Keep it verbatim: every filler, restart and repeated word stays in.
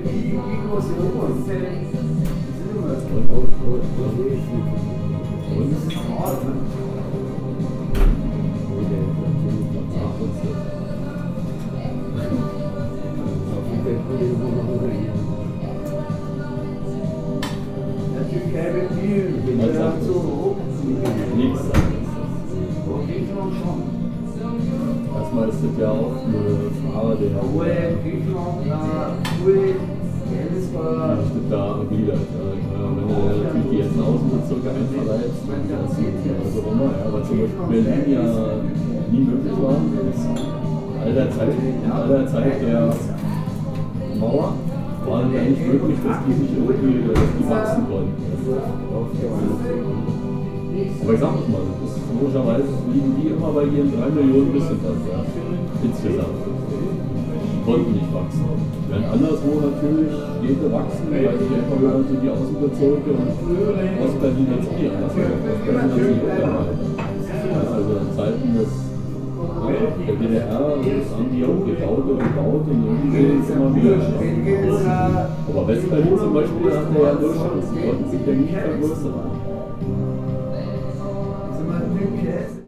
Erstmal ist das ja auch eine Frage der nicht da wieder. Wenn du natürlich die ersten Außenbezirke einfach reizt, also immer, ja, was zum Beispiel Berlin ja nie möglich war, all der Zeit, all der Zeit der Mauer war es ja nicht möglich, dass die sich irgendwie dass die wachsen konnten. Aber ich sag das mal, das ist logischerweise liegen die immer bei ihren drei Millionen bisschen was, ja, insgesamt. Die konnten nicht wachsen. Während anderswo natürlich Städte wachsen, weil die einfach mal so die Außenbezirke und Ostberlin hat es nie anders gemacht. Ostberlin hat es nie unterhalten. Also in Zeiten des der D D R haben die auch gebaut und gebaut und irgendwie ist es immer wieder. Aber Westberlin zum Beispiel hat der ja nur Chance, die konnten sich ja nicht vergrößern.